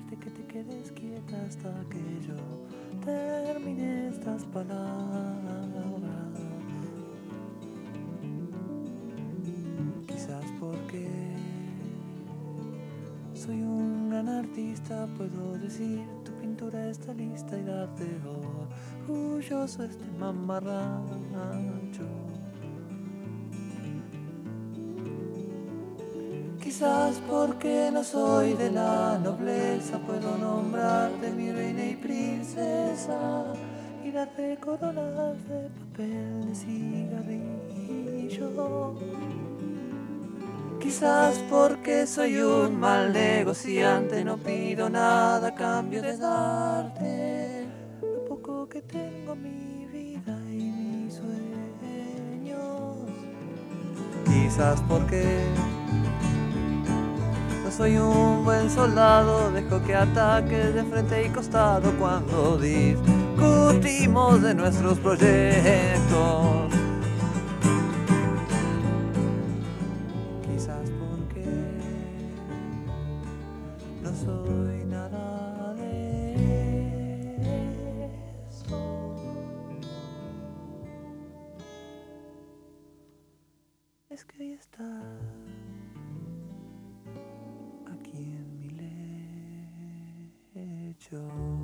pedirte que te quedes quieta hasta que yo termine estas palabras. Quizás porque soy un gran artista, puedo decir tu pintura está lista y darte orgulloso este mamarracho. Quizás porque no soy de la nobleza, puedo nombrarte mi reina y princesa y darte coronas de papel de cigarrillo. Quizás porque soy un mal negociante, no pido nada a cambio de darte lo poco que tengo, mi vida y mis sueños. Quizás porque no soy un buen soldado, dejo que ataques de frente y costado cuando discutimos de nuestros proyectos. Quizás porque no soy nada de eso. Es que hoy estás aquí en mi lecho.